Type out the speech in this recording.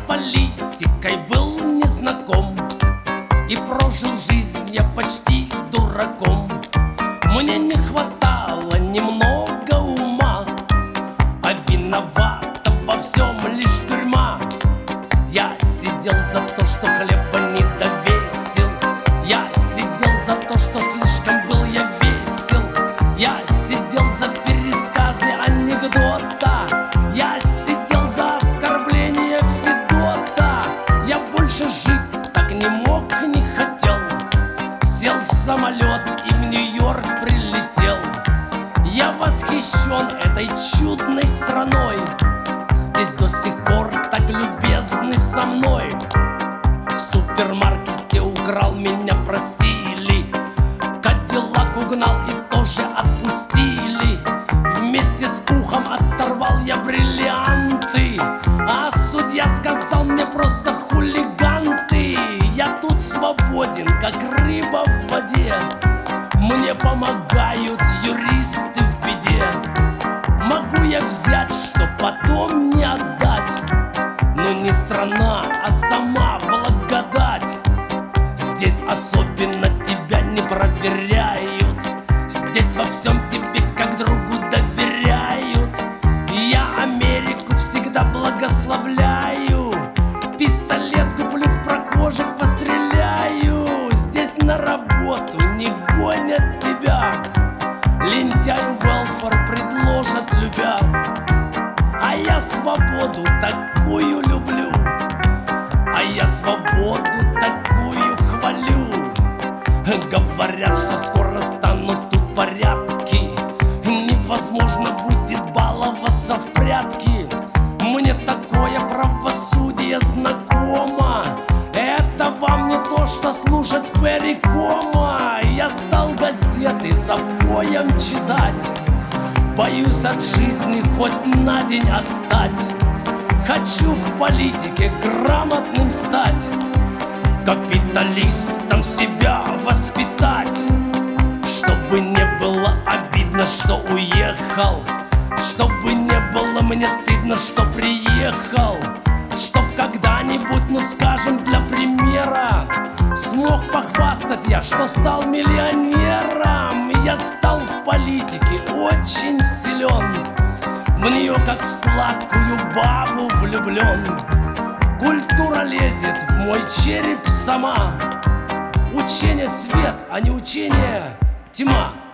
политикой был незнаком и прожил жизнь я почти дураком. Мне не хватало немного ума, а виновата во всем лишь тюрьма. Я сидел за то, что хлеба не довесил. Я сидел за то, что слишком был я весел. Я сидел за пересказы анекдота. Я сидел за оскорбление Федота. Я больше жить так не мог, не хотел. Сел в самолет и в Нью-Йорк прилетел. Я восхищен этой чудной страной. Здесь до сих пор так любезны со мной. В супермаркете украл, меня простили. Кадиллак угнал и тоже отпустили. Вместе с ухом оторвал я бриллианты, а судья сказал мне просто хулиган ты. Я тут свободен, как рыба в воде. Мне помогают юристы в беде. Могу я взять, что потом не отдать, но не страна, а сама благодать. Здесь особенно тебя не проверяют. Здесь во всем тебе как другу доверяют. Я Америку всегда благословляю. Пистолет куплю, в прохожих постреляю. Здесь на работу не гонят тебя. Лентяю велфар предложат, любя. А я свободу такую люблю. А я свободу такую хвалю. Говорят, что скоро станут тут порядки. Невозможно будет баловаться в прятки. Мне такое правосудие знакомо. Это вам не то, что слушать Перри Комо. Я стал газеты за боем читать. Боюсь от жизни хоть на день отстать. Хочу в политике грамотным стать. Капиталистом себя воспитать. Чтобы не было обидно, что уехал. Чтобы не было мне стыдно, что приехал. Чтоб когда-нибудь, ну скажем для примера, смог похвастать я, что стал миллионером. Я стал в политике очень силен. В нее как в сладкую бабу влюблен. Культура лезет в мой череп сама. Учение свет, а не учение тьма.